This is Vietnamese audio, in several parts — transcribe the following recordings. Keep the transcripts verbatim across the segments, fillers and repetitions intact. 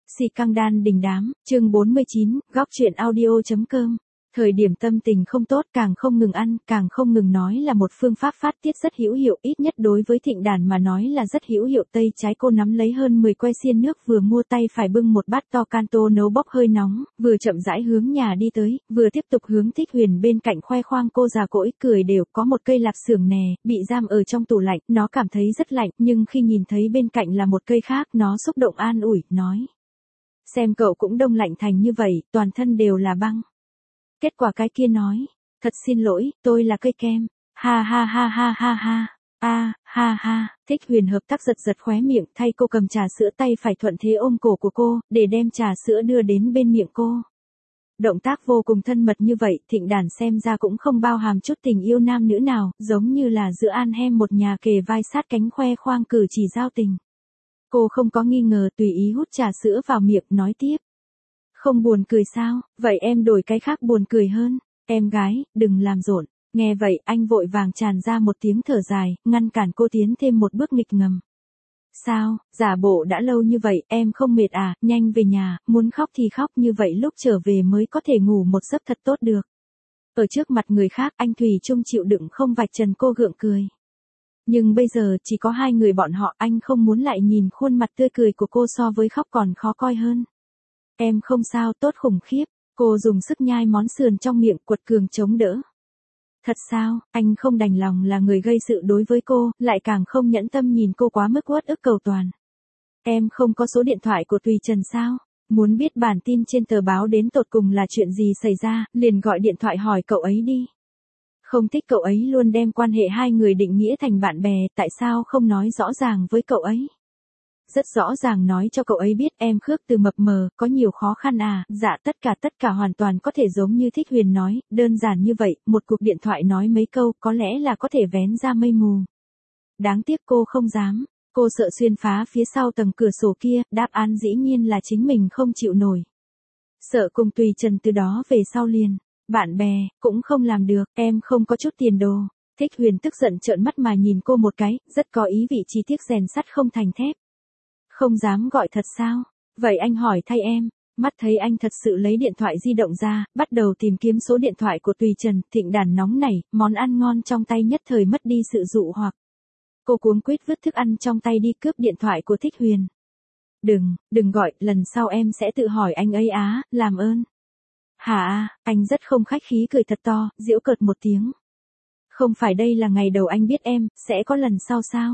Xì căng đan đình đám, chương bốn mươi chín, góc chuyện audio.com. Thời điểm tâm tình không tốt càng không ngừng ăn, càng không ngừng nói là một phương pháp phát tiết rất hữu hiệu, ít nhất đối với Thịnh Đàn mà nói là rất hữu hiệu. Tay trái cô nắm lấy hơn mười que xiên nước vừa mua, tay phải bưng một bát to canto nấu bốc hơi nóng, vừa chậm rãi hướng nhà đi tới, vừa tiếp tục hướng Thích Huyền bên cạnh khoe khoang cô già cỗi cười đều, có một cây lạp xưởng nè, bị giam ở trong tủ lạnh, nó cảm thấy rất lạnh, nhưng khi nhìn thấy bên cạnh là một cây khác, nó xúc động an ủi, nói. Xem cậu cũng đông lạnh thành như vậy, toàn thân đều là băng. Kết quả cái kia nói, thật xin lỗi, tôi là cây kem, ha ha ha ha ha ha, a ha ha. Thích Huyền hợp tác giật giật khóe miệng, thay cô cầm trà sữa, tay phải thuận thế ôm cổ của cô, để đem trà sữa đưa đến bên miệng cô. Động tác vô cùng thân mật như vậy, Thịnh Đàn xem ra cũng không bao hàm chút tình yêu nam nữ nào, giống như là giữa an hem một nhà kề vai sát cánh khoe khoang cử chỉ giao tình. Cô không có nghi ngờ, tùy ý hút trà sữa vào miệng, nói tiếp. Không buồn cười sao, vậy em đổi cái khác buồn cười hơn, em gái, đừng làm rộn. Nghe vậy, anh vội vàng tràn ra một tiếng thở dài, ngăn cản cô tiến thêm một bước nghịch ngầm. Sao, giả bộ đã lâu như vậy, em không mệt à, nhanh về nhà, muốn khóc thì khóc, như vậy lúc trở về mới có thể ngủ một giấc thật tốt được. Ở trước mặt người khác, anh thủy chung chịu đựng không vạch trần cô gượng cười. Nhưng bây giờ chỉ có hai người bọn họ, anh không muốn lại nhìn khuôn mặt tươi cười của cô so với khóc còn khó coi hơn. Em không sao, tốt khủng khiếp, cô dùng sức nhai món sườn trong miệng, quật cường chống đỡ. Thật sao, anh không đành lòng là người gây sự đối với cô, lại càng không nhẫn tâm nhìn cô quá mức uất ức cầu toàn. Em không có số điện thoại của Tùy Trần sao? Muốn biết bản tin trên tờ báo đến tột cùng là chuyện gì xảy ra, liền gọi điện thoại hỏi cậu ấy đi. Không thích cậu ấy luôn đem quan hệ hai người định nghĩa thành bạn bè, tại sao không nói rõ ràng với cậu ấy? Rất rõ ràng nói cho cậu ấy biết em Khước Từ mập mờ, có nhiều khó khăn à, dạ tất cả tất cả hoàn toàn có thể giống như Thích Huyền nói, đơn giản như vậy, một cuộc điện thoại nói mấy câu, có lẽ là có thể vén ra mây mù. Đáng tiếc cô không dám, cô sợ xuyên phá phía sau tầng cửa sổ kia, đáp án dĩ nhiên là chính mình không chịu nổi. Sợ cùng Tùy Trần từ đó về sau liền, bạn bè, cũng không làm được, em không có chút tiền đồ. Thích Huyền tức giận trợn mắt mà nhìn cô một cái, rất có ý vị, chi tiết rèn sắt không thành thép. Không dám gọi thật sao? Vậy anh hỏi thay em. Mắt thấy anh thật sự lấy điện thoại di động ra, bắt đầu tìm kiếm số điện thoại của Tùy Trần, Thịnh Đàn nóng nảy, món ăn ngon trong tay nhất thời mất đi sự dụ hoặc. Cô cuống quýt vứt thức ăn trong tay đi cướp điện thoại của Thích Huyền. Đừng, đừng gọi, lần sau em sẽ tự hỏi anh ấy á, làm ơn. Hả, anh rất không khách khí cười thật to, giễu cợt một tiếng. Không phải đây là ngày đầu anh biết em, sẽ có lần sau sao?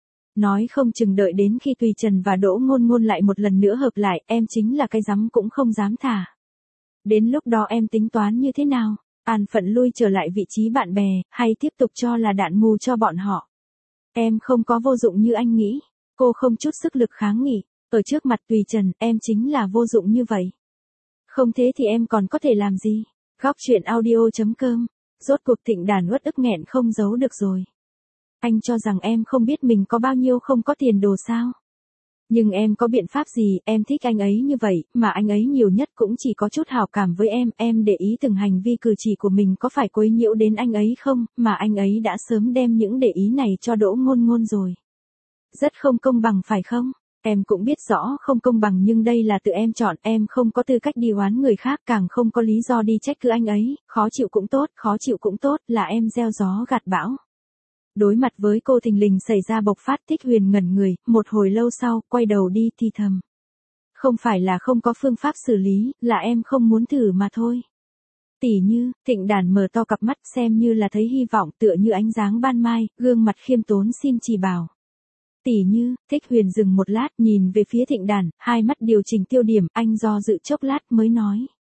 Nói không chừng đợi đến khi Tùy Trần và Đỗ Ngôn Ngôn lại một lần nữa hợp lại, em chính là cái rắm cũng không dám thả. Đến lúc đó em tính toán như thế nào? An phận lui trở lại vị trí bạn bè, hay tiếp tục cho là đạn mù cho bọn họ? Em không có vô dụng như anh nghĩ. Cô không chút sức lực kháng nghị. Ở trước mặt Tùy Trần, em chính là vô dụng như vậy. Không thế thì em còn có thể làm gì? Góc chuyện audio.com. Rốt cuộc Thịnh Đàn uất ức nghẹn không giấu được rồi. Anh cho rằng em không biết mình có bao nhiêu không có tiền đồ sao? Nhưng em có biện pháp gì, em thích anh ấy như vậy, mà anh ấy nhiều nhất cũng chỉ có chút hảo cảm với em, em để ý từng hành vi cử chỉ của mình có phải quấy nhiễu đến anh ấy không, mà anh ấy đã sớm đem những để ý này cho Đỗ Ngôn Ngôn rồi. Rất không công bằng phải không? Em cũng biết rõ không công bằng nhưng đây là tự em chọn, em không có tư cách đi oán người khác, càng không có lý do đi trách cứ anh ấy, khó chịu cũng tốt, khó chịu cũng tốt, là em gieo gió gặt bão. Đối mặt với cô thình lình xảy ra bộc phát, Thích Huyền ngẩn người, một hồi lâu sau, quay đầu đi thì thầm. Không phải là không có phương pháp xử lý, là em không muốn thử mà thôi. Tỉ như, Thịnh Đàn mở to cặp mắt xem như là thấy hy vọng, tựa như ánh dáng ban mai, gương mặt khiêm tốn xin chỉ bảo. Tỉ như, Thích Huyền dừng một lát nhìn về phía Thịnh Đàn, hai mắt điều chỉnh tiêu điểm, anh do dự chốc lát mới nói.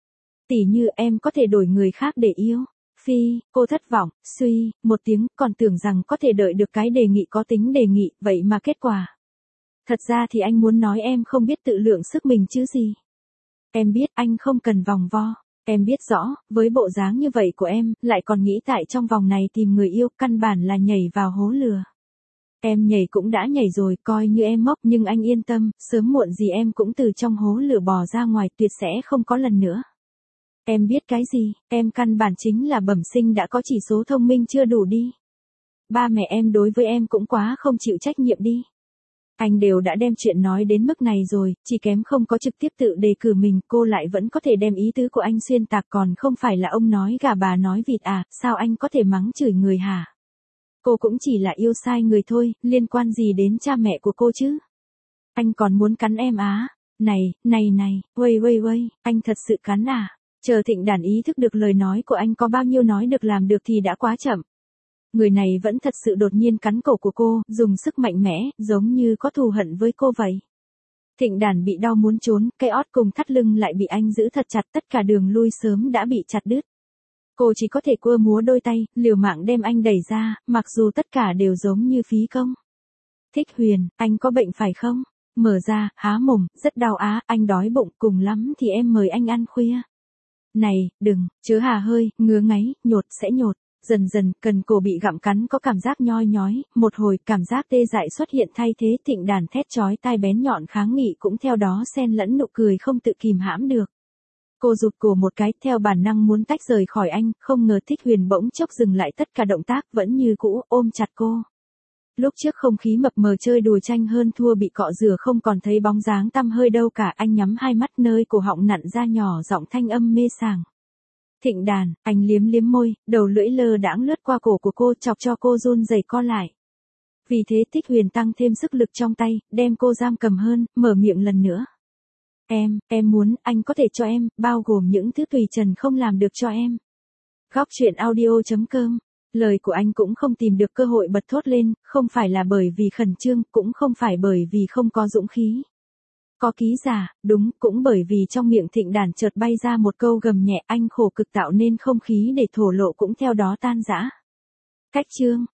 Tỉ như em có thể đổi người khác để yêu. Phi, cô thất vọng, suy, một tiếng, còn tưởng rằng có thể đợi được cái đề nghị có tính đề nghị, vậy mà kết quả. Thật ra thì anh muốn nói em không biết tự lượng sức mình chứ gì. Em biết anh không cần vòng vo, em biết rõ, với bộ dáng như vậy của em, lại còn nghĩ tại trong vòng này tìm người yêu, căn bản là nhảy vào hố lừa. Em nhảy cũng đã nhảy rồi, coi như em mốc, nhưng anh yên tâm, sớm muộn gì em cũng từ trong hố lửa bò ra ngoài, tuyệt sẽ không có lần nữa. Em biết cái gì, em căn bản chính là bẩm sinh đã có chỉ số thông minh chưa đủ đi. Ba mẹ em đối với em cũng quá không chịu trách nhiệm đi. Anh đều đã đem chuyện nói đến mức này rồi, chỉ kém không có trực tiếp tự đề cử mình, cô lại vẫn có thể đem ý tứ của anh xuyên tạc, còn không phải là ông nói gà bà nói vịt à, sao anh có thể mắng chửi người hả? Cô cũng chỉ là yêu sai người thôi, liên quan gì đến cha mẹ của cô chứ? Anh còn muốn cắn em á? Này, này này, uây uây uây, anh thật sự cắn à? Chờ Thịnh Đản ý thức được lời nói của anh có bao nhiêu nói được làm được thì đã quá chậm. Người này vẫn thật sự đột nhiên cắn cổ của cô, dùng sức mạnh mẽ, giống như có thù hận với cô vậy. Thịnh Đản bị đau muốn trốn, cây ót cùng thắt lưng lại bị anh giữ thật chặt, tất cả đường lui sớm đã bị chặt đứt. Cô chỉ có thể cua múa đôi tay, liều mạng đem anh đẩy ra, mặc dù tất cả đều giống như phí công. Thích Huyền, anh có bệnh phải không? Mở ra, há mồm, rất đau á, anh đói bụng, cùng lắm thì em mời anh ăn khuya. Này, đừng, chớ hà hơi, ngứa ngáy, nhột sẽ nhột. Dần dần, cần cổ bị gặm cắn có cảm giác nhoi nhói, một hồi cảm giác tê dại xuất hiện thay thế, Thịnh Đản thét chói tai bén nhọn kháng nghị cũng theo đó xen lẫn nụ cười không tự kìm hãm được. Cô rụt cổ một cái, theo bản năng muốn tách rời khỏi anh, không ngờ Thích Huyền bỗng chốc dừng lại tất cả động tác, vẫn như cũ, ôm chặt cô. Lúc trước không khí mập mờ chơi đùa tranh hơn thua bị cọ rửa không còn thấy bóng dáng tăm hơi đâu cả, anh nhắm hai mắt nơi cổ họng nặn ra nhỏ giọng thanh âm mê sảng. Thịnh Đản, anh liếm liếm môi, đầu lưỡi lơ đãng lướt qua cổ của cô, chọc cho cô run rẩy co lại. Vì thế Thích Huyền tăng thêm sức lực trong tay, đem cô giam cầm hơn, mở miệng lần nữa. Em, em muốn, anh có thể cho em, bao gồm những thứ tùy trần không làm được cho em. Góc truyện audio chấm com. Lời của anh cũng không tìm được cơ hội bật thốt lên, không phải là bởi vì khẩn trương, cũng không phải bởi vì không có dũng khí. Có ký giả, đúng, cũng bởi vì trong miệng Thịnh Đản chợt bay ra một câu gầm nhẹ, anh khổ cực tạo nên không khí để thổ lộ cũng theo đó tan rã. Cách chương.